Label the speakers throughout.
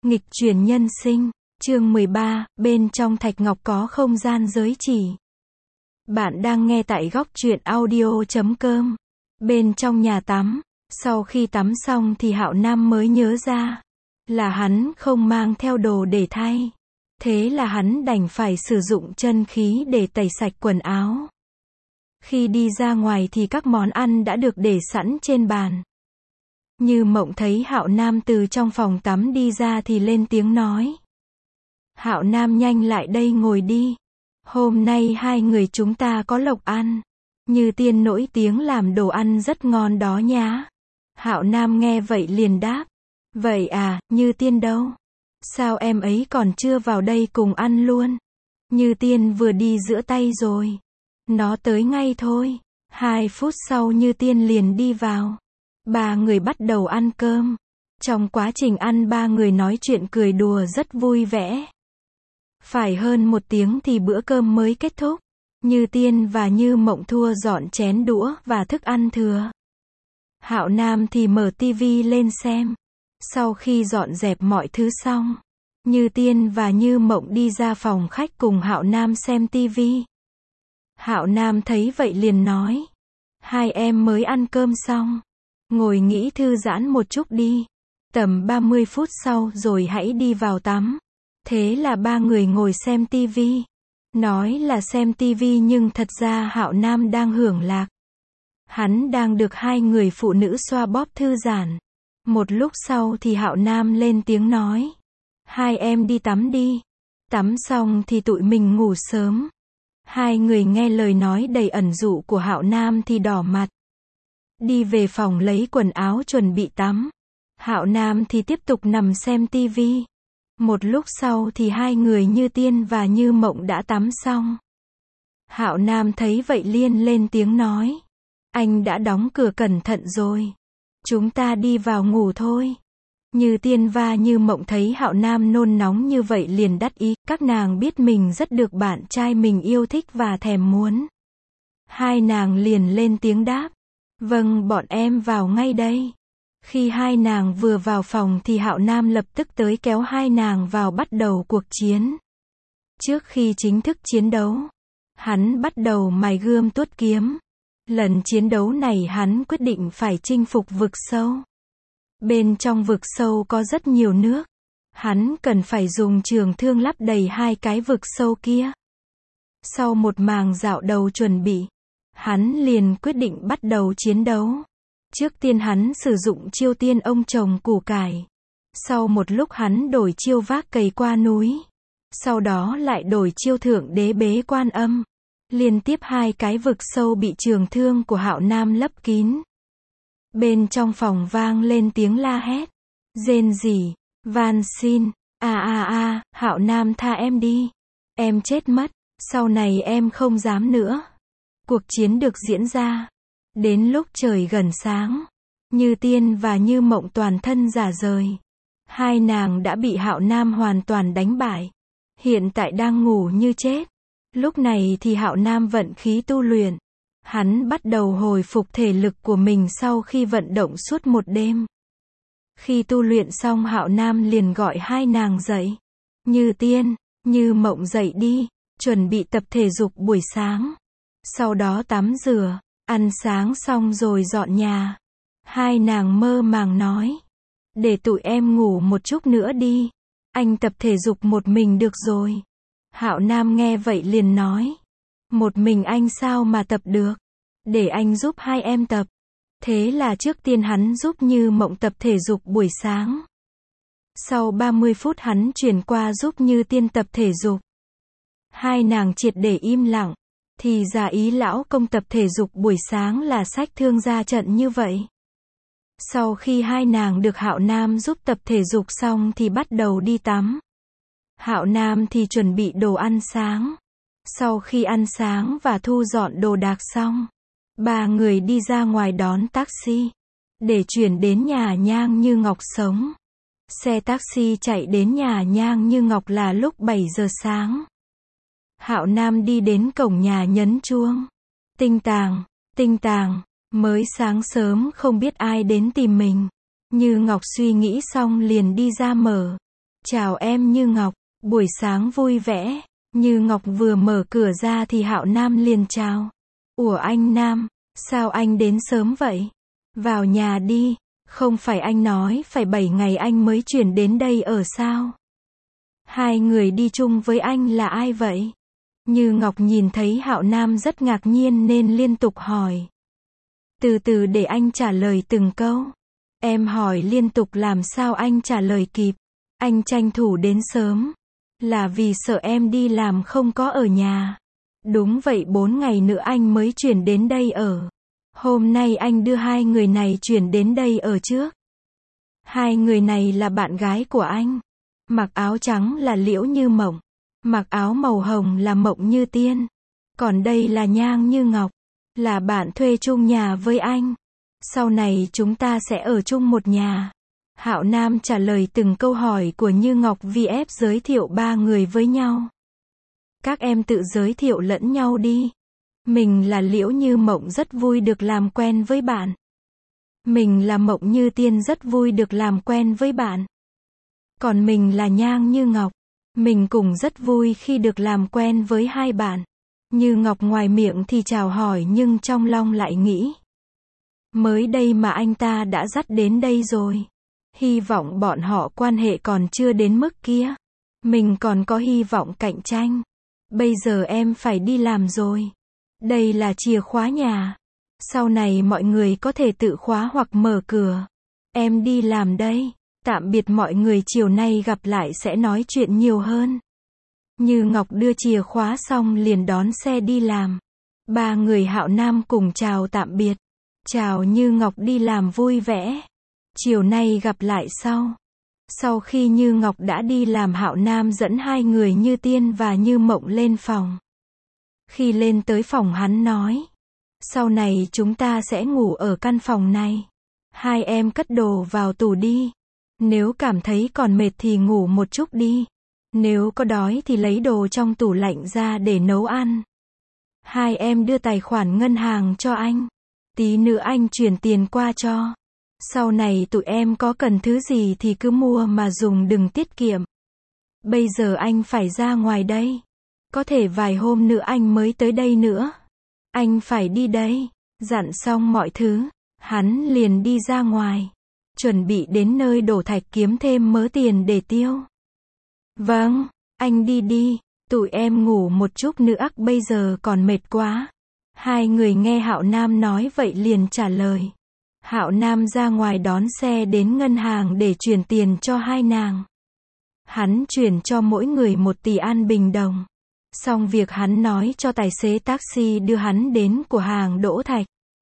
Speaker 1: Nghịch chuyển nhân sinh, chương 13, bên trong thạch ngọc có không gian giới chỉ. Bạn đang nghe tại góc truyện audio.com. Bên trong nhà tắm, sau khi tắm xong thì Hạo Nam mới nhớ ra là hắn không mang theo đồ để thay. Thế là hắn đành phải sử dụng chân khí để tẩy sạch quần áo. Khi đi ra ngoài thì các món ăn đã được để sẵn trên bàn. Như Mộng thấy Hạo Nam từ trong phòng tắm đi ra thì lên tiếng nói. Hạo Nam, nhanh lại đây ngồi đi. Hôm nay hai người chúng ta có lộc ăn. Như Tiên nổi tiếng làm đồ ăn rất ngon đó nhá. Hạo Nam nghe vậy liền đáp. Vậy à, Như Tiên đâu? Sao em ấy còn chưa vào đây cùng ăn luôn? Như Tiên vừa đi rửa tay rồi. Nó tới ngay thôi. 2 phút sau Như Tiên liền đi vào. Ba người bắt đầu ăn cơm. Trong quá trình ăn ba người nói chuyện cười đùa rất vui vẻ. Phải hơn 1 tiếng thì bữa cơm mới kết thúc. Như Tiên và Như Mộng thua dọn chén đũa và thức ăn thừa. Hạo Nam thì mở tivi lên xem. Sau khi dọn dẹp mọi thứ xong, Như Tiên và Như Mộng đi ra phòng khách cùng Hạo Nam xem tivi. Hạo Nam thấy vậy liền nói. Hai em mới ăn cơm xong. Ngồi nghỉ thư giãn một chút đi. Tầm 30 phút sau rồi hãy đi vào tắm. Thế là ba người ngồi xem tivi. Nói là xem tivi nhưng thật ra Hạo Nam đang hưởng lạc. Hắn đang được hai người phụ nữ xoa bóp thư giãn. Một lúc sau thì Hạo Nam lên tiếng nói. Hai em đi tắm đi. Tắm xong thì tụi mình ngủ sớm. Hai người nghe lời nói đầy ẩn dụ của Hạo Nam thì đỏ mặt. Đi về phòng lấy quần áo chuẩn bị tắm. Hạo Nam thì tiếp tục nằm xem tivi. Một lúc sau thì hai người Như Tiên và Như Mộng đã tắm xong. Hạo Nam thấy vậy liền lên tiếng nói. Anh đã đóng cửa cẩn thận rồi. Chúng ta đi vào ngủ thôi. Như Tiên và Như Mộng thấy Hạo Nam nôn nóng như vậy liền đắc ý. Các nàng biết mình rất được bạn trai mình yêu thích và thèm muốn. Hai nàng liền lên tiếng đáp. Vâng, bọn em vào ngay đây. Khi hai nàng vừa vào phòng thì Hạo Nam lập tức tới kéo hai nàng vào bắt đầu cuộc chiến. Trước khi chính thức chiến đấu, hắn bắt đầu mài gươm tuốt kiếm. Lần chiến đấu này hắn quyết định phải chinh phục vực sâu. Bên trong vực sâu có rất nhiều nước. Hắn cần phải dùng trường thương lắp đầy 2 cái vực sâu kia. Sau một màng dạo đầu chuẩn bị, hắn liền quyết định bắt đầu chiến đấu. Trước tiên hắn sử dụng chiêu tiên ông trồng củ cải. Sau một lúc hắn đổi chiêu vác cày qua núi. Sau đó lại đổi chiêu thượng đế bế quan âm. Liên tiếp 2 cái vực sâu bị trường thương của Hạo Nam lấp kín. Bên trong phòng vang lên tiếng la hét. Rên rỉ, van xin, Hạo Nam tha em đi. Em chết mất, sau này em không dám nữa. Cuộc chiến được diễn ra. Đến lúc trời gần sáng, Như Tiên và Như Mộng toàn thân rã rời. Hai nàng đã bị Hạo Nam hoàn toàn đánh bại. Hiện tại đang ngủ như chết. Lúc này thì Hạo Nam vận khí tu luyện. Hắn bắt đầu hồi phục thể lực của mình sau khi vận động suốt một đêm. Khi tu luyện xong Hạo Nam liền gọi hai nàng dậy. Như Tiên, Như Mộng dậy đi, chuẩn bị tập thể dục buổi sáng. Sau đó tắm rửa, ăn sáng xong rồi dọn nhà. Hai nàng mơ màng nói. Để tụi em ngủ một chút nữa đi. Anh tập thể dục một mình được rồi. Hạo Nam nghe vậy liền nói. Một mình anh sao mà tập được? Để anh giúp hai em tập. Thế là trước tiên hắn giúp Như Mộng tập thể dục buổi sáng. Sau 30 phút hắn chuyển qua giúp Như Tiên tập thể dục. Hai nàng triệt để im lặng. Thì ra ý lão công tập thể dục buổi sáng là xách thương ra trận như vậy. Sau khi hai nàng được Hạo Nam giúp tập thể dục xong thì bắt đầu đi tắm. Hạo Nam thì chuẩn bị đồ ăn sáng. Sau khi ăn sáng và thu dọn đồ đạc xong, ba người đi ra ngoài đón taxi. Để chuyển đến nhà Nhang Như Ngọc sống. Xe taxi chạy đến nhà Nhang Như Ngọc là lúc 7 giờ sáng. Hạo Nam đi đến cổng nhà nhấn chuông. Tinh tàng, mới sáng sớm không biết ai đến tìm mình. Như Ngọc suy nghĩ xong liền đi ra mở. Chào em Như Ngọc, buổi sáng vui vẻ. Như Ngọc vừa mở cửa ra thì Hạo Nam liền chào. Ủa anh Nam, sao anh đến sớm vậy? Vào nhà đi, không phải anh nói phải 7 ngày anh mới chuyển đến đây ở sao? Hai người đi chung với anh là ai vậy? Như Ngọc nhìn thấy Hạo Nam rất ngạc nhiên nên liên tục hỏi. Từ từ để anh trả lời từng câu. Em hỏi liên tục làm sao anh trả lời kịp. Anh tranh thủ đến sớm. Là vì sợ em đi làm không có ở nhà. Đúng vậy 4 ngày nữa anh mới chuyển đến đây ở. Hôm nay anh đưa hai người này chuyển đến đây ở trước. Hai người này là bạn gái của anh. Mặc áo trắng là Liễu Như Mộng. Mặc áo màu hồng là Mộng Như Tiên. Còn đây là Nhang Như Ngọc. Là bạn thuê chung nhà với anh. Sau này chúng ta sẽ ở chung một nhà. Hạo Nam trả lời từng câu hỏi của Như Ngọc VF giới thiệu ba người với nhau. Các em tự giới thiệu lẫn nhau đi. Mình là Liễu Như Mộng rất vui được làm quen với bạn. Mình là Mộng Như Tiên rất vui được làm quen với bạn. Còn mình là Nhang Như Ngọc. Mình cũng rất vui khi được làm quen với hai bạn. Như Ngọc ngoài miệng thì chào hỏi nhưng trong lòng lại nghĩ. Mới đây mà anh ta đã dắt đến đây rồi. Hy vọng bọn họ quan hệ còn chưa đến mức kia. Mình còn có hy vọng cạnh tranh. Bây giờ em phải đi làm rồi. Đây là chìa khóa nhà. Sau này mọi người có thể tự khóa hoặc mở cửa. Em đi làm đây. Tạm biệt mọi người, chiều nay gặp lại sẽ nói chuyện nhiều hơn. Như Ngọc đưa chìa khóa xong liền đón xe đi làm. Ba người Hạo Nam cùng chào tạm biệt. Chào Như Ngọc đi làm vui vẻ. Chiều nay gặp lại sau. Sau khi Như Ngọc đã đi làm, Hạo Nam dẫn hai người Như Tiên và Như Mộng lên phòng. Khi lên tới phòng hắn nói. Sau này chúng ta sẽ ngủ ở căn phòng này. Hai em cất đồ vào tủ đi. Nếu cảm thấy còn mệt thì ngủ một chút đi. Nếu có đói thì lấy đồ trong tủ lạnh ra để nấu ăn. Hai em đưa tài khoản ngân hàng cho anh. Tí nữa anh chuyển tiền qua cho. Sau này tụi em có cần thứ gì thì cứ mua mà dùng, đừng tiết kiệm. Bây giờ anh phải ra ngoài đây. Có thể vài hôm nữa anh mới tới đây nữa. Anh phải đi đây. Dặn xong mọi thứ, hắn liền đi ra ngoài. Chuẩn bị đến nơi đổ thạch kiếm thêm mớ tiền để tiêu. Vâng, anh đi đi. Tụi em ngủ một chút nữa, bây giờ còn mệt quá. Hai người nghe Hạo Nam nói vậy liền trả lời. Hạo Nam ra ngoài đón xe đến ngân hàng để chuyển tiền cho hai nàng. Hắn chuyển cho mỗi người 1 tỷ An Bình đồng. Xong việc hắn nói cho tài xế taxi đưa hắn đến cửa hàng Đỗ Thạch.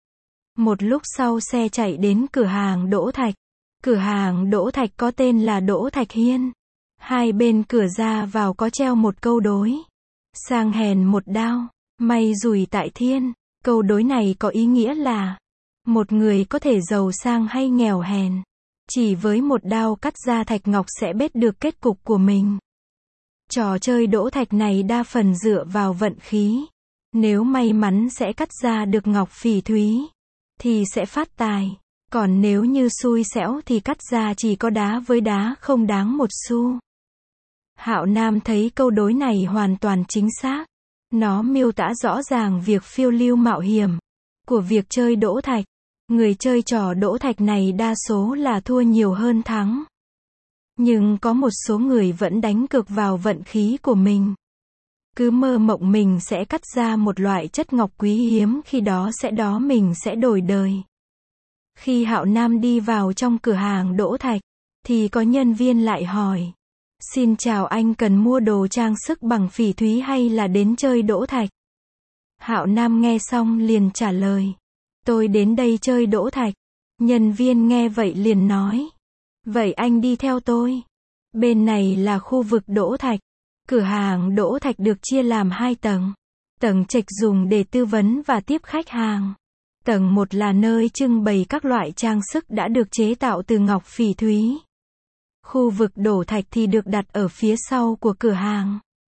Speaker 1: Một lúc sau xe chạy đến cửa hàng Đỗ Thạch. Cửa hàng Đỗ Thạch có tên là Đỗ Thạch Hiên. Hai bên cửa ra vào có treo một câu đối. Sang hèn một đao, may rủi tại thiên. Câu đối này có ý nghĩa là một người có thể giàu sang hay nghèo hèn, chỉ với một đao cắt ra thạch ngọc sẽ biết được kết cục của mình. Trò chơi đỗ thạch này đa phần dựa vào vận khí. Nếu may mắn sẽ cắt ra được ngọc phỉ thúy, thì sẽ phát tài. Còn nếu như xui xẻo thì cắt ra chỉ có đá với đá, không đáng một xu. Hạo Nam thấy câu đối này hoàn toàn chính xác. Nó miêu tả rõ ràng việc phiêu lưu mạo hiểm của việc chơi đỗ thạch. Người chơi trò đỗ thạch này đa số là thua nhiều hơn thắng. Nhưng có một số người vẫn đánh cược vào vận khí của mình. Cứ mơ mộng mình sẽ cắt ra một loại chất ngọc quý hiếm, khi đó mình sẽ đổi đời. Khi Hạo Nam đi vào trong cửa hàng đỗ thạch, thì có nhân viên lại hỏi. Xin chào anh, cần mua đồ trang sức bằng phỉ thúy hay là đến chơi đỗ thạch? Hạo Nam nghe xong liền trả lời. Tôi đến đây chơi đỗ thạch. Nhân viên nghe vậy liền nói. Vậy anh đi theo tôi. Bên này là khu vực đỗ thạch. Cửa hàng đỗ thạch được chia làm 2 tầng. Tầng trệt dùng để tư vấn và tiếp khách hàng. Tầng 1 là nơi trưng bày các loại trang sức đã được chế tạo từ ngọc phỉ thúy. Khu vực đổ thạch thì được đặt ở phía sau của cửa hàng.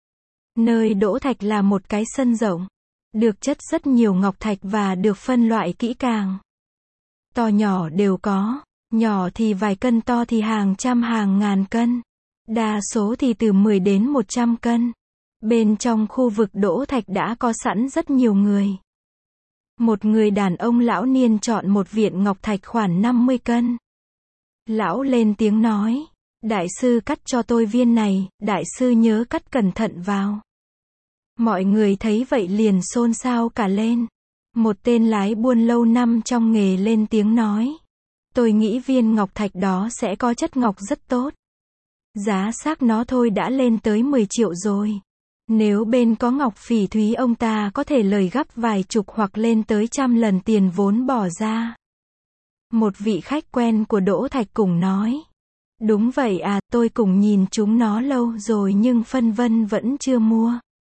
Speaker 1: Nơi đỗ thạch là một cái sân rộng, được chất rất nhiều ngọc thạch và được phân loại kỹ càng. To nhỏ đều có, nhỏ thì vài cân, to thì hàng trăm hàng ngàn cân. đa số thì từ 10 đến 100 cân. Bên trong khu vực đỗ thạch đã có sẵn rất nhiều người. Một người đàn ông lão niên chọn một viện ngọc thạch khoảng 50 cân. Lão lên tiếng nói, đại sư cắt cho tôi viên này, đại sư nhớ cắt cẩn thận vào. Mọi người thấy vậy liền xôn xao cả lên. Một tên lái buôn lâu năm trong nghề lên tiếng nói, tôi nghĩ viên ngọc thạch đó sẽ có chất ngọc rất tốt. Giá xác nó thôi đã lên tới 10 triệu rồi. Nếu bên có ngọc phỉ thúy ông ta có thể lời gấp vài chục hoặc lên tới 100 lần tiền vốn bỏ ra. Một vị khách quen của Đỗ Thạch cùng nói, đúng vậy à, tôi cùng nhìn chúng nó lâu rồi nhưng phân vân vẫn chưa mua.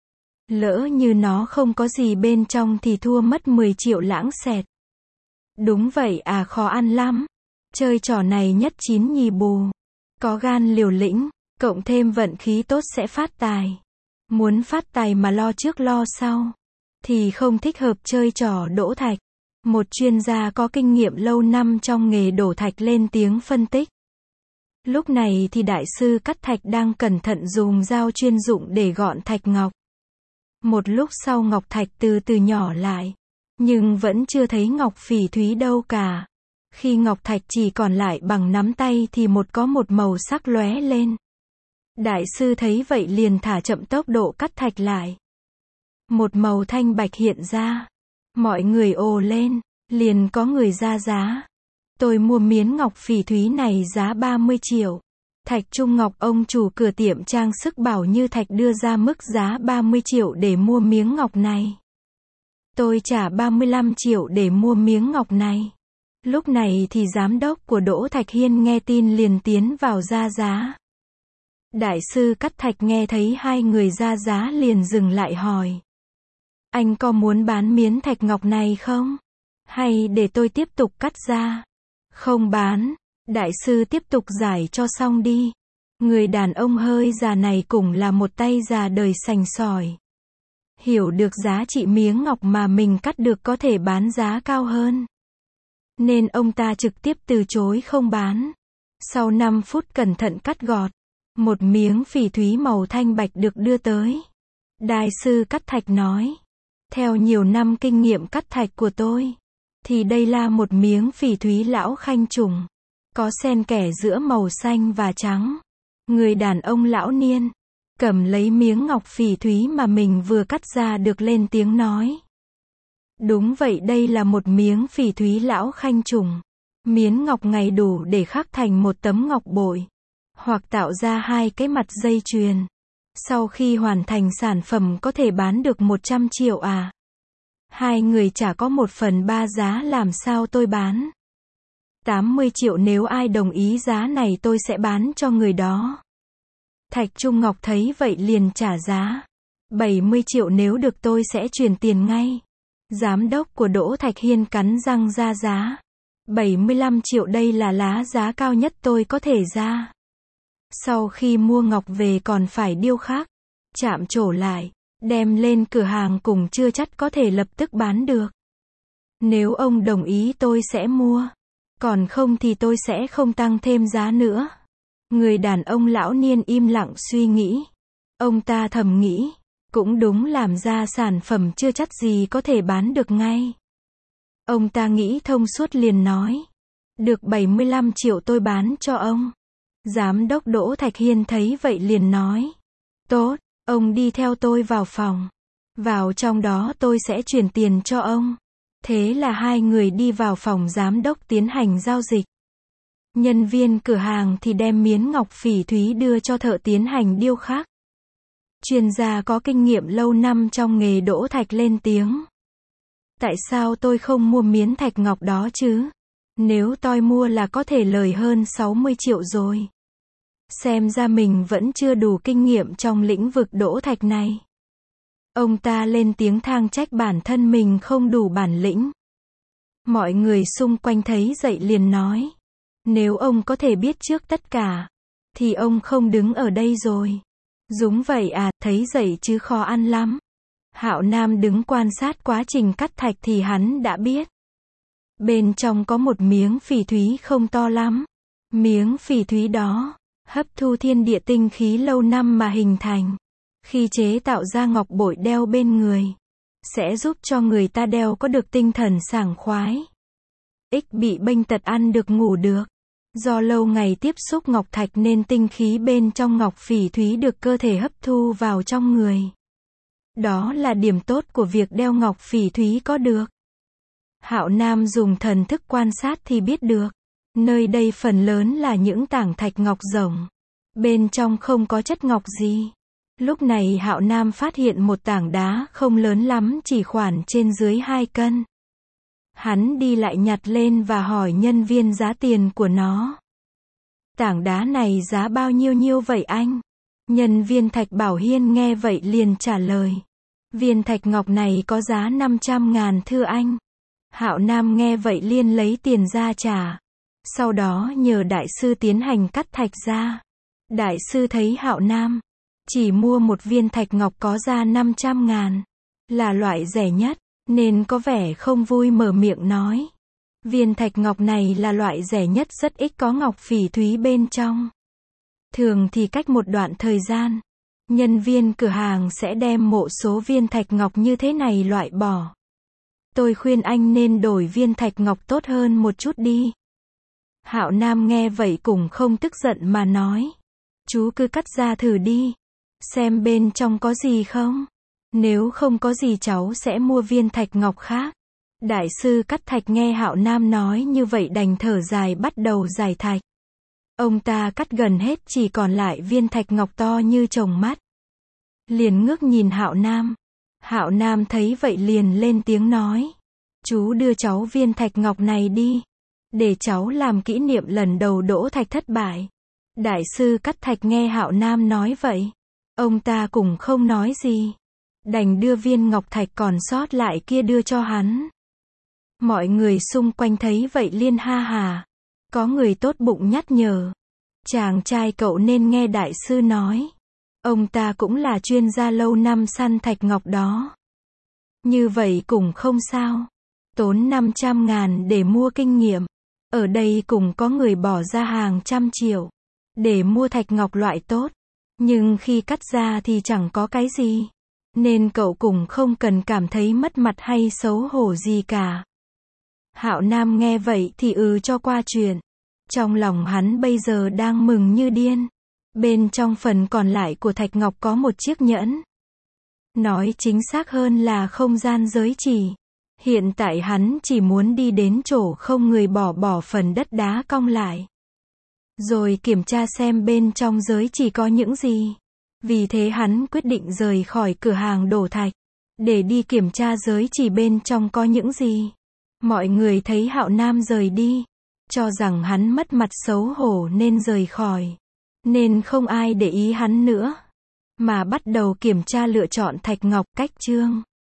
Speaker 1: Lỡ như nó không có gì bên trong thì thua mất 10 triệu lãng xẹt. Đúng vậy à, khó ăn lắm. Chơi trò này nhất chín nhì bù. Có gan liều lĩnh, cộng thêm vận khí tốt sẽ phát tài. Muốn phát tài mà lo trước lo sau, thì không thích hợp chơi trò đỗ thạch. Một chuyên gia có kinh nghiệm lâu năm trong nghề đổ thạch lên tiếng phân tích. Lúc này thì đại sư cắt thạch đang cẩn thận dùng dao chuyên dụng để gọn thạch ngọc. Một lúc sau ngọc thạch từ từ nhỏ lại, nhưng vẫn chưa thấy ngọc phỉ thúy đâu cả. Khi ngọc thạch chỉ còn lại bằng nắm tay thì có một màu sắc lóe lên. Đại sư thấy vậy liền thả chậm tốc độ cắt thạch lại. Một màu thanh bạch hiện ra. Mọi người ồ lên, liền có người ra giá. Tôi mua miếng ngọc phỉ thúy này giá 30 triệu. Thạch Trung Ngọc, ông chủ cửa tiệm trang sức Bảo Như Thạch đưa ra mức giá 30 triệu để mua miếng ngọc này. Tôi trả 35 triệu để mua miếng ngọc này. Lúc này thì giám đốc của Đỗ Thạch Hiên nghe tin liền tiến vào ra giá. Đại sư cắt thạch nghe thấy hai người ra giá liền dừng lại hỏi. Anh có muốn bán miếng thạch ngọc này không? Hay để tôi tiếp tục cắt ra? Không bán. Đại sư tiếp tục giải cho xong đi. Người đàn ông hơi già này cũng là một tay già đời sành sỏi. Hiểu được giá trị miếng ngọc mà mình cắt được có thể bán giá cao hơn. Nên ông ta trực tiếp từ chối không bán. Sau 5 phút cẩn thận cắt gọt, một miếng phỉ thúy màu thanh bạch được đưa tới. Đại sư cắt thạch nói, theo nhiều năm kinh nghiệm cắt thạch của tôi, thì đây là một miếng phỉ thúy lão khanh trùng, có xen kẽ giữa màu xanh và trắng. Người đàn ông lão niên, cầm lấy miếng ngọc phỉ thúy mà mình vừa cắt ra được lên tiếng nói. Đúng vậy, đây là một miếng phỉ thúy lão khanh trùng. Miếng ngọc này đủ để khắc thành một tấm ngọc bội, hoặc tạo ra 2 cái mặt dây chuyền. Sau khi hoàn thành sản phẩm có thể bán được 100 triệu à? Hai người chả có 1/3 giá, làm sao tôi bán? 80 triệu, nếu ai đồng ý giá này tôi sẽ bán cho người đó. Thạch Trung Ngọc thấy vậy liền trả giá. 70 triệu, nếu được tôi sẽ chuyển tiền ngay. Giám đốc của Đỗ Thạch Hiên cắn răng ra giá. 75 triệu, đây là lá giá cao nhất tôi có thể ra. Sau khi mua ngọc về còn phải điêu khắc, chạm trổ lại, đem lên cửa hàng cũng chưa chắc có thể lập tức bán được. Nếu ông đồng ý tôi sẽ mua, còn không thì tôi sẽ không tăng thêm giá nữa. Người đàn ông lão niên im lặng suy nghĩ. Ông ta thầm nghĩ, cũng đúng, làm ra sản phẩm chưa chắc gì có thể bán được ngay. Ông ta nghĩ thông suốt liền nói, được 75 triệu tôi bán cho ông. Giám đốc Đỗ Thạch Hiên thấy vậy liền nói, tốt, ông đi theo tôi vào phòng. Vào trong đó tôi sẽ chuyển tiền cho ông. Thế là hai người đi vào phòng giám đốc tiến hành giao dịch. Nhân viên cửa hàng thì đem miếng ngọc phỉ thúy đưa cho thợ tiến hành điêu khắc. Chuyên gia có kinh nghiệm lâu năm trong nghề đỗ thạch lên tiếng. Tại sao tôi không mua miếng thạch ngọc đó chứ? Nếu tôi mua là có thể lời hơn 60 triệu rồi. Xem ra mình vẫn chưa đủ kinh nghiệm trong lĩnh vực đỗ thạch này. Ông ta lên tiếng than trách bản thân mình không đủ bản lĩnh. Mọi người xung quanh thấy vậy liền nói, nếu ông có thể biết trước tất cả, thì ông không đứng ở đây rồi. Đúng vậy à, thấy vậy chứ khó ăn lắm. Hạo Nam đứng quan sát quá trình cắt thạch thì hắn đã biết. Bên trong có một miếng phỉ thúy không to lắm. Miếng phỉ thúy đó hấp thu thiên địa tinh khí lâu năm mà hình thành. Khi chế tạo ra ngọc bội đeo bên người, sẽ giúp cho người ta đeo có được tinh thần sảng khoái. Ích bị bệnh tật, ăn được ngủ được. Do lâu ngày tiếp xúc ngọc thạch nên tinh khí bên trong ngọc phỉ thúy được cơ thể hấp thu vào trong người. Đó là điểm tốt của việc đeo ngọc phỉ thúy có được. Hạo Nam dùng thần thức quan sát thì biết được, nơi đây phần lớn là những tảng thạch ngọc rỗng. Bên trong không có chất ngọc gì. Lúc này Hạo Nam phát hiện một tảng đá không lớn lắm, chỉ khoảng trên dưới 2 cân. Hắn đi lại nhặt lên và hỏi nhân viên giá tiền của nó. Tảng đá này giá bao nhiêu vậy anh? Nhân viên Thạch Bảo Hiên nghe vậy liền trả lời. Viên thạch ngọc này có giá 500.000 thưa anh. Hạo Nam nghe vậy liền lấy tiền ra trả. Sau đó nhờ đại sư tiến hành cắt thạch ra. Đại sư thấy Hạo Nam chỉ mua một viên thạch ngọc có giá 500.000, là loại rẻ nhất, nên có vẻ không vui, mở miệng nói. Viên thạch ngọc này là loại rẻ nhất, rất ít có ngọc phỉ thúy bên trong. Thường thì cách một đoạn thời gian, nhân viên cửa hàng sẽ đem một số viên thạch ngọc như thế này loại bỏ. Tôi khuyên anh nên đổi viên thạch ngọc tốt hơn một chút đi. Hạo Nam nghe vậy cũng không tức giận mà nói. Chú cứ cắt ra thử đi. Xem bên trong có gì không. Nếu không có gì cháu sẽ mua viên thạch ngọc khác. Đại sư cắt thạch nghe Hạo Nam nói như vậy đành thở dài bắt đầu giải thạch. Ông ta cắt gần hết, chỉ còn lại viên thạch ngọc to như chồng mắt. Liền ngước nhìn Hạo Nam. Hạo Nam thấy vậy liền lên tiếng nói. Chú đưa cháu viên thạch ngọc này đi. Để cháu làm kỷ niệm lần đầu đỗ thạch thất bại. Đại sư cắt thạch nghe Hạo Nam nói vậy. Ông ta cũng không nói gì. Đành đưa viên ngọc thạch còn sót lại kia đưa cho hắn. Mọi người xung quanh thấy vậy liên ha hà. Có người tốt bụng nhắc nhở. Chàng trai cậu nên nghe đại sư nói. Ông ta cũng là chuyên gia lâu năm săn thạch ngọc đó. Như vậy cũng không sao. Tốn 500.000 để mua kinh nghiệm. Ở đây cũng có người bỏ ra hàng trăm triệu để mua thạch ngọc loại tốt. Nhưng khi cắt ra thì chẳng có cái gì. Nên cậu cũng không cần cảm thấy mất mặt hay xấu hổ gì cả. Hạo Nam nghe vậy thì cho qua chuyện. Trong lòng hắn bây giờ đang mừng như điên. Bên trong phần còn lại của thạch ngọc có một chiếc nhẫn. Nói chính xác hơn là không gian giới chỉ. Hiện tại hắn chỉ muốn đi đến chỗ không người bỏ phần đất đá cong lại. Rồi kiểm tra xem bên trong giới chỉ có những gì. Vì thế hắn quyết định rời khỏi cửa hàng đổ thạch. Để đi kiểm tra giới chỉ bên trong có những gì. Mọi người thấy Hạo Nam rời đi. Cho rằng hắn mất mặt xấu hổ nên rời khỏi. Nên không ai để ý hắn nữa. Mà bắt đầu kiểm tra lựa chọn thạch ngọc. Cách chương